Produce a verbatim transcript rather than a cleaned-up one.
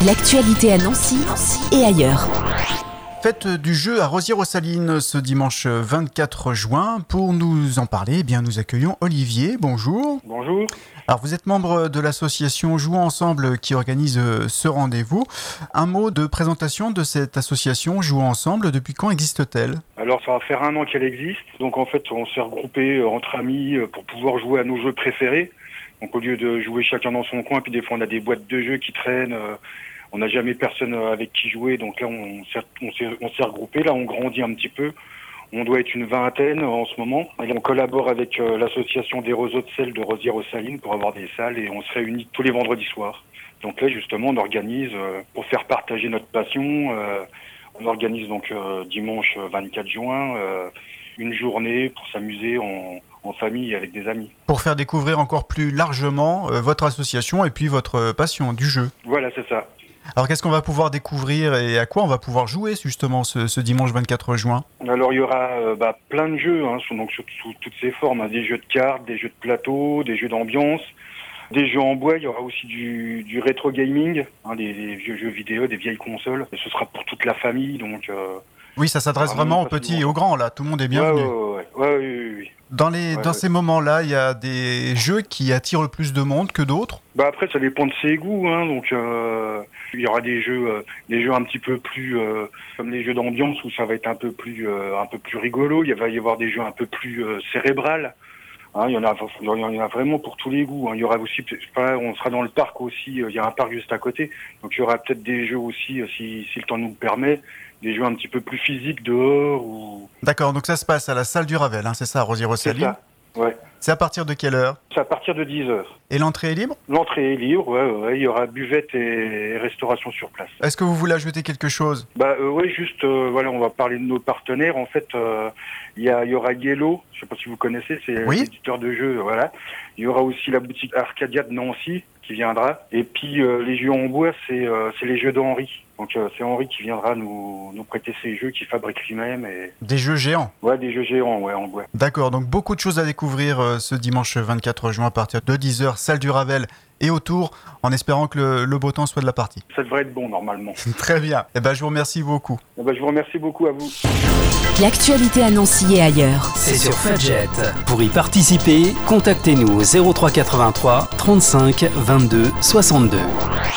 L'actualité à Nancy, Nancy et ailleurs. Fête du jeu à Rozières-aux-Salines ce dimanche vingt-quatre juin. Pour nous en parler, eh bien, nous accueillons Olivier. Bonjour. Bonjour. Alors, vous êtes membre de l'association Jouons Ensemble qui organise ce rendez-vous. Un mot de présentation de cette association Jouons Ensemble. Depuis quand existe-t-elle ? Alors, ça va faire un an qu'elle existe. Donc, en fait, on s'est regroupés entre amis pour pouvoir jouer à nos jeux préférés. Donc, au lieu de jouer chacun dans son coin, puis des fois, on a des boîtes de jeux qui traînent. On n'a jamais personne avec qui jouer. Donc là, on s'est, on s'est, on s'est regroupés. Là, on grandit un petit peu. On doit être une vingtaine en ce moment. Et on collabore avec euh, l'association des roseaux de sel de Rozières-aux-Salines pour avoir des salles et on se réunit tous les vendredis soirs. Donc là, justement, on organise euh, pour faire partager notre passion. Euh, on organise donc euh, dimanche vingt-quatre juin euh, une journée pour s'amuser en, en famille avec des amis. Pour faire découvrir encore plus largement euh, votre association et puis votre passion du jeu. Voilà, c'est ça. Alors qu'est-ce qu'on va pouvoir découvrir et à quoi on va pouvoir jouer justement ce, ce dimanche vingt-quatre juin ? Alors il y aura euh, bah, plein de jeux, hein, donc sous, sous toutes ces formes, hein, des jeux de cartes, des jeux de plateau, des jeux d'ambiance, des jeux en bois. Il y aura aussi du, du rétro gaming, hein, des, des vieux jeux vidéo, des vieilles consoles. Et ce sera pour toute la famille, donc. Euh, oui, ça s'adresse vraiment aux petits et aux grands là. Tout le monde est bienvenu. Ouais, ouais, ouais, ouais, oui, oui, oui. Dans, les, ouais, dans ouais. ces moments-là, il y a des jeux qui attirent le plus de monde que d'autres ? Bah après, ça dépend de ses goûts, hein. Donc euh, il y aura des jeux, euh, des jeux un petit peu plus euh, comme les jeux d'ambiance où ça va être un peu plus, euh, un peu plus rigolo. Il va y avoir des jeux un peu plus euh, cérébrales. Hein, il y en a, il y en a vraiment pour tous les goûts. Hein. Il y aura aussi, on sera dans le parc aussi. Il y a un parc juste à côté, donc il y aura peut-être des jeux aussi, si, si le temps nous le permet, des jeux un petit peu plus physiques dehors ou. D'accord, donc ça se passe à la salle du Ravel, hein, c'est ça, à Rozières-aux-Salines ? C'est ça, ouais. C'est à partir de quelle heure ? C'est à partir de dix heures. Et l'entrée est libre ? L'entrée est libre, ouais, ouais. Il y aura buvette et restauration sur place. Est-ce que vous voulez ajouter quelque chose ? Bah euh, ouais, juste, euh, voilà, on va parler de nos partenaires. En fait, euh, il y, a, il y aura Yellow, je sais pas si vous connaissez, c'est oui. l'éditeur de jeux, voilà. Il y aura aussi la boutique Arcadia de Nancy qui viendra. Et puis euh, les jeux en bois, c'est, euh, c'est les jeux d'Henri. Donc euh, c'est Henri qui viendra nous, nous prêter ses jeux qu'il fabrique lui-même. Et... Des jeux géants ? Ouais, des jeux géants, ouais, en bois. D'accord, donc beaucoup de choses à découvrir euh, ce dimanche vingt-quatre juin à partir de dix heures, salle du Ravel et autour, en espérant que le, le beau temps soit de la partie. Ça devrait être bon normalement. Très bien, eh ben, je vous remercie beaucoup. Eh ben, je vous remercie beaucoup à vous. L'actualité à Nancy et ailleurs. C'est sur Fudget. Pour y participer, contactez-nous au zéro trois quatre-vingt-trois trente-cinq vingt-deux soixante-deux.